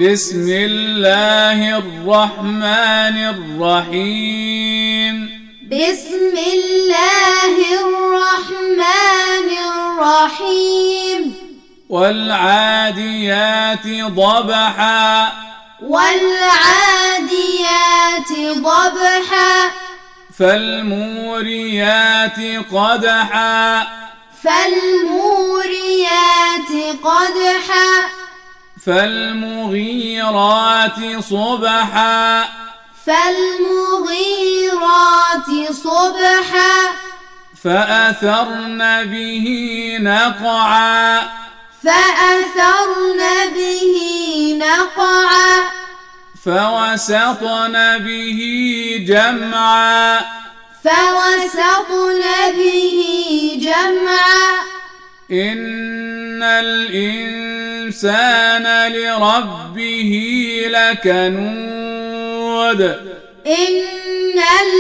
بسم الله الرحمن الرحيم. بسم الله الرحمن الرحيم. والعاديات ضبحا. والعاديات ضبحا. فالموريات قدحا. فالموريات قدحا. فالمغيرات صبحا. فالمغيرات صبحا. فأثرن به نقعا. فأثرن به نقعا. فوسطن به جمعا. فوسطن به جمعا. إن الإنسان لربه لكنود. إن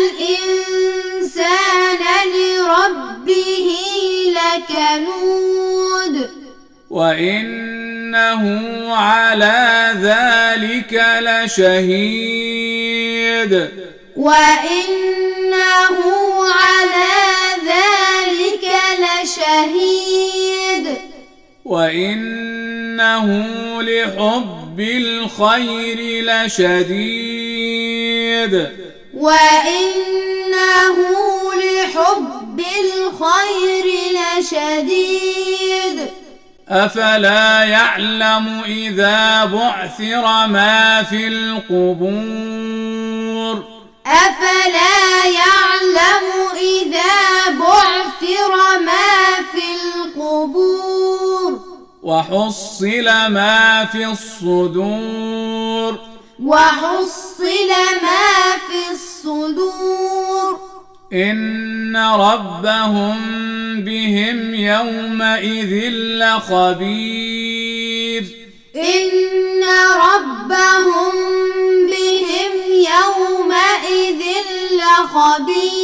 الإنسان لربه لكنود. وإنه على ذلك لشهيد. وإنه على ذلك لشهيد. وإنه لحب الخير لشديد. وإنه لحب الخير لشديد. أفلا يعلم إذا بعثر ما في القبور. أفلا يعلم إذا بعثر ما في القبور. وحصل ما في الصدور. وحصل ما في الصدور. إن ربهم بهم يومئذ لخبير. إن ربهم بهم يومئذ لخبير.